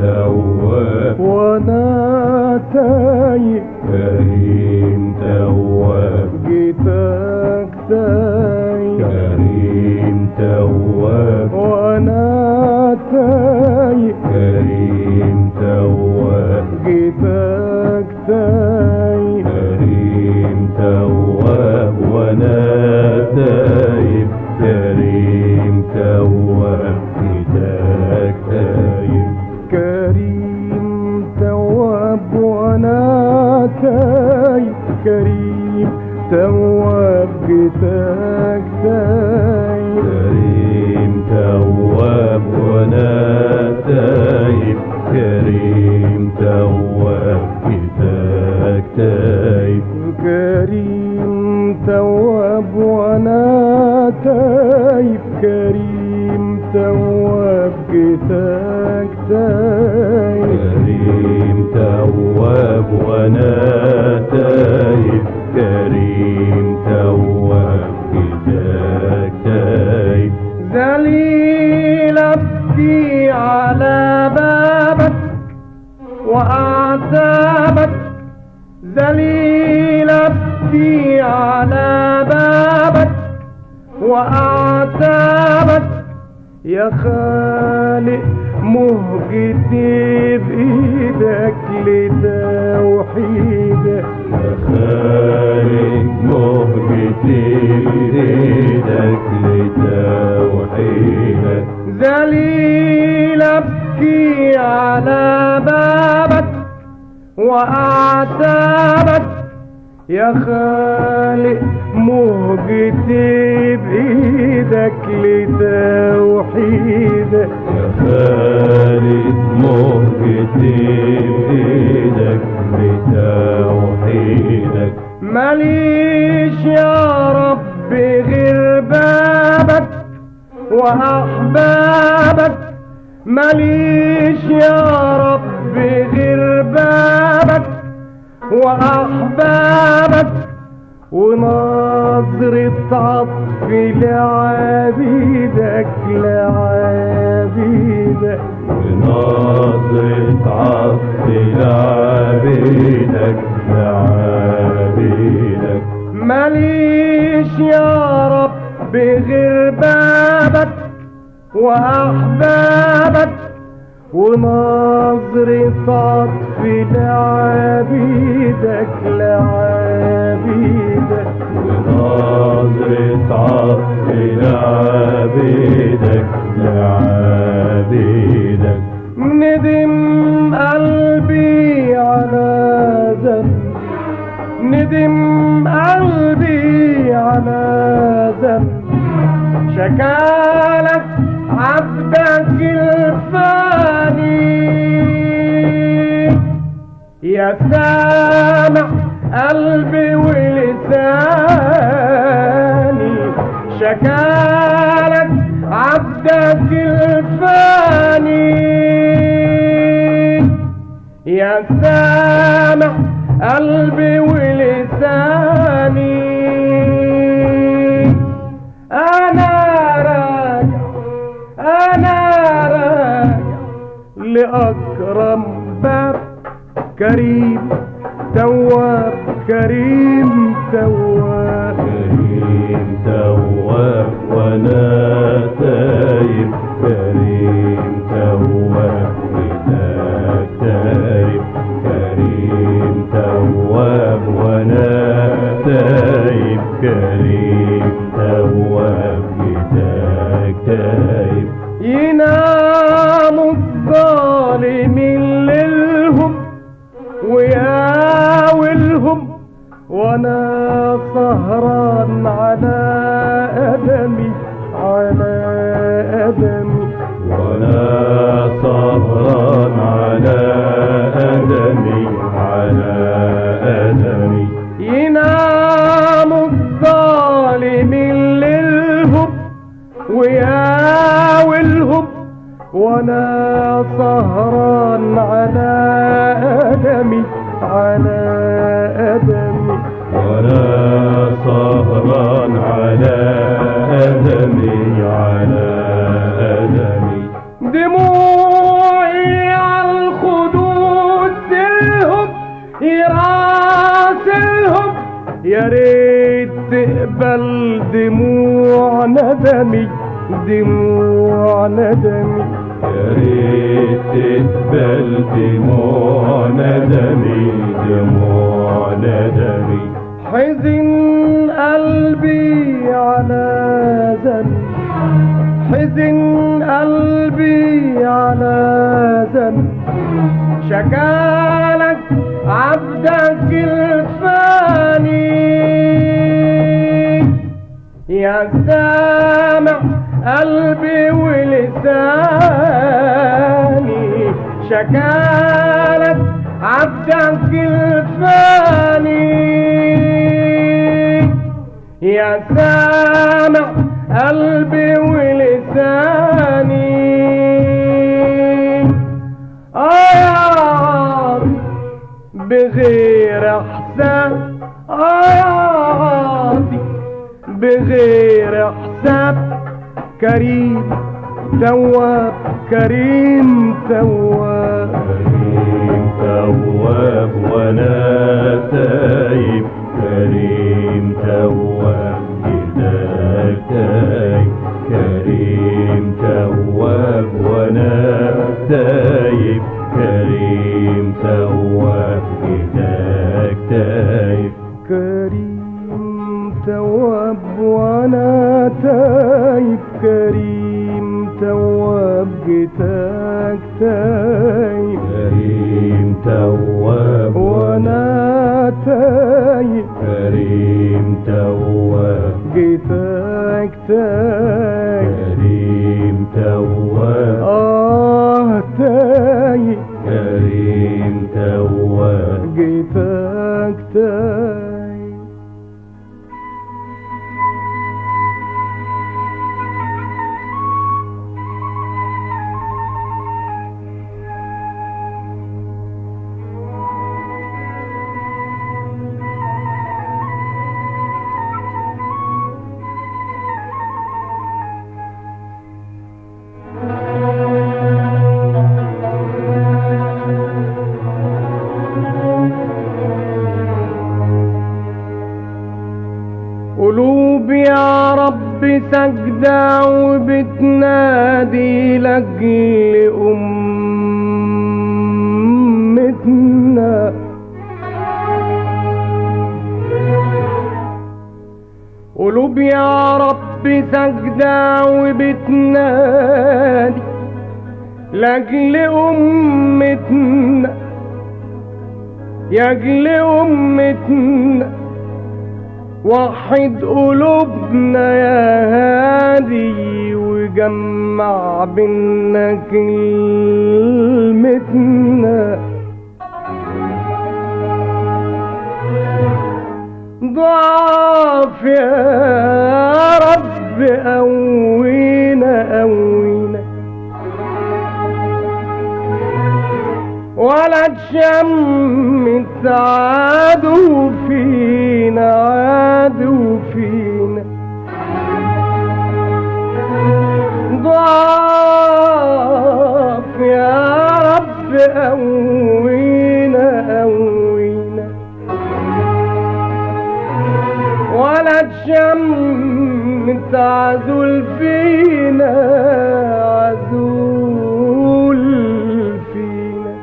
تواب وانا تايه كريم تواب جيتك تايه كريم تواب وانا تايه كريم تواب جيتك تايه كريم تواب وانا تايب كريم تواب جيتك تايب كريم تواب وانا تايه كريم تواب جيتك تايه كريم تواب وانا تايب كريم تواب جيتك تايب كريم تواب وانا تايب كريم تواب جيتك تايب كريم تواب وانا تايب كريم تواب جيتك تايب ذليل ابكي على بابك واعتابك ذليل ابكي على بابك واعتابك يا خالق مهجتي بايدك لتوحيدك يا خالق مهجتي بإيدك لتوحيدك ذليل ابكي على بابك واعتابك يا خالق مهجتي بايدك لتوحيدك يا خالق مهجتي بإيدك لتوحيدك ماليش يا رب غير بابك واحبابك ماليش يا رب غير بابك واحبابك ونظرة عطف لعبيدك لعبيدك ونظرة عطف لعبيدك لعبيدك ماليش يا رب غير بابك واحبابك ونظرة عطف لعبيدك لعبيدك ونظرة عطف لعبيدك لعبيدك ندم قلبي على ذنب ندم قلبي على ذنب شكالك عبدك الفاني يا سامع قلبي ولساني شكالك عبدك الفاني يا سامع قلبي ولساني أنا راجع لأكرم باب كريم تواب كريم تواب كريم تواب وانا تايب كريم تواب جيتك تايب كريم تواب وانا تايب كريم تواب جيتك تايب ينام الظالمين ليلهم وياولهم وانا سهران على أدمي على أدمي وانا سهران على أدمي على أدمي ينام الظالمين ليلهم وياولهم وانا سهران على أدمي على أدمي وانا سهران على أدمي على أدمي دموعي على يا ريت تقبل دموع ندمي، دموع ندمي. يا ريت تقبل دموع ندمي، دموع ندمي. حزن قلبي على ذنبي، حزن قلبي على ذنبي. شكالك عبدك الفاني يا سامع قلبي ولساني. شكالك عبدك الفاني يا سامع قلبي ولساني. بغير حساب بغير حساب. كريم تواب، كريم تواب، كريم تواب وانا تايب. كريم تواب جداك تايب. كريم تواب وانا تايب. كريم تواب جداك تايب. كريم تواب وانا تايب. كريم تواب جداك تايب. كريم تواب وانا تايب. كريم تواب جداك تايب. كريم تواب تايب. كريم تواب جداك تايب. قلوب يا رب سجدة وبتنادي لأجل أمتنا. قلوب يا رب سجدة وبتنادي لأجل أمتنا، لأجل أمتنا. وحد قلوبنا يا هادي وجمع بينا كلمتنا. ضعف يا رب قوينا قوينا، ولا تشمت عدو فينا عدو فينا. ضعف يا رب قوينا قوينا، ولا تشمت عدو فينا عدو فينا.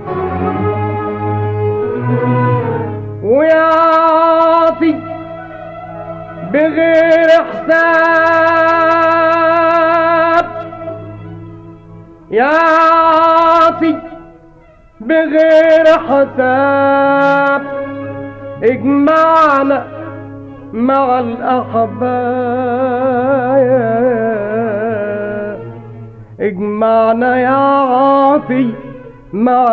ويعطي بغير حساب، يعطي بغير حساب. اجمعنا مع الأحباب، اجمعنا يا عاطي مع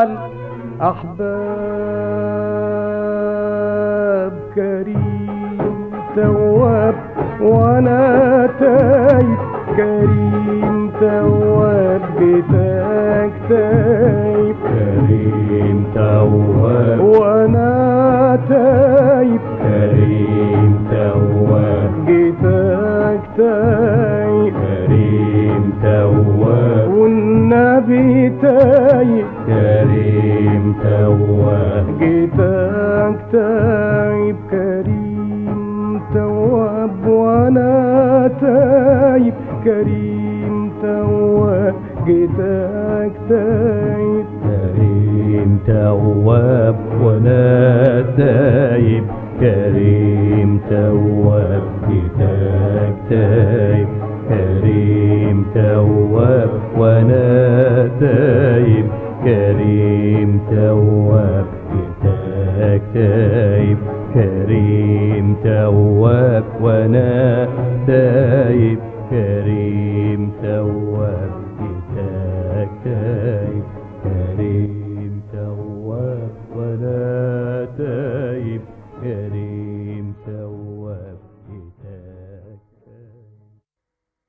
الأحباب. كريم تواب وانا تايب. كريم تواب بتاك تايب. كريم تواب وانا تايب. كريم تواب جيتك تايب. كريم تواب والنبي تايب. كريم تواب جيتك تايب. كريم كتاك تايب كريم تواب وانا تايب كريم تواب كتاك تايب كريم تواب وانا تايب كريم تواب كتاك تايب كريم تواب وانا تايب